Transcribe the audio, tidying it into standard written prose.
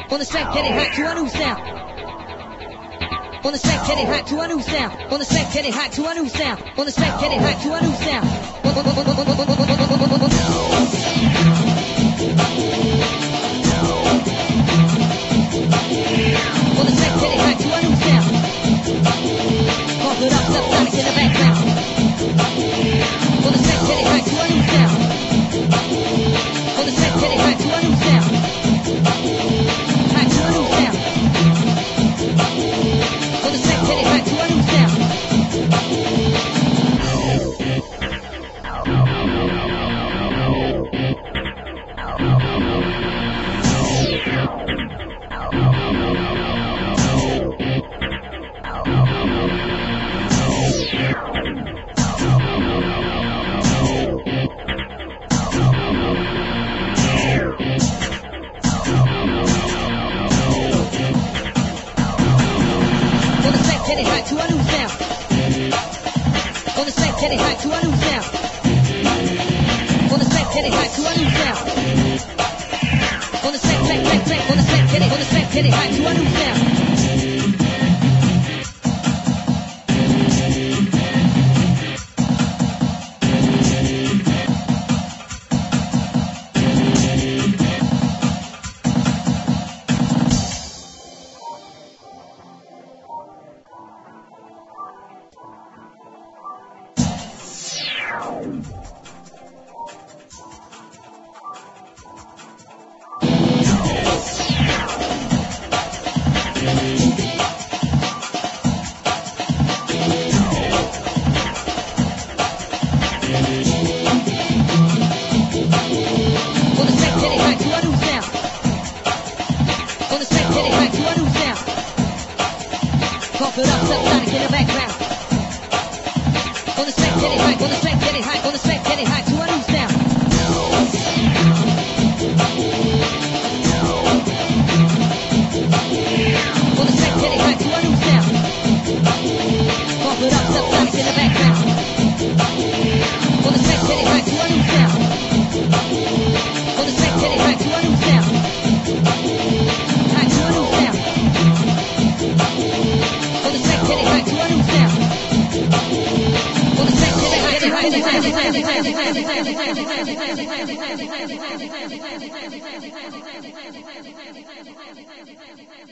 On the set, getting hot to a new sound. On the set, getting hot to a new sound. On the set, getting hot to a new sound. On the set, getting hot to a new sound. On the set, getting hot to a new sound. Pump it up, subsonic in the background. On the set, getting hot to a new sound. On the set, getting hot to a new sound. Hot to a new sound. On the set, getting hot to a new sound. Getting hot to a new sound. On the set, getting hot to a new sound. On the set, getting hot to a new sound. On the set, on the set, getting hot to a new sound. Pump it up, subsonic in the background. On the set, getting hot, on the set, getting hot, on the set, getting hot to a new sound. On the set, getting hot to a new sound. Pump it up, subsonic in the background. On the set, getting hot to a new sound. On the set, getting hot to a new sound. Hot to a new sound. On the set, getting hot to a new sound. On the set, getting hot, getting hot, getting hot, getting hot, getting hot, getting hot, getting hot, getting hot, getting hot.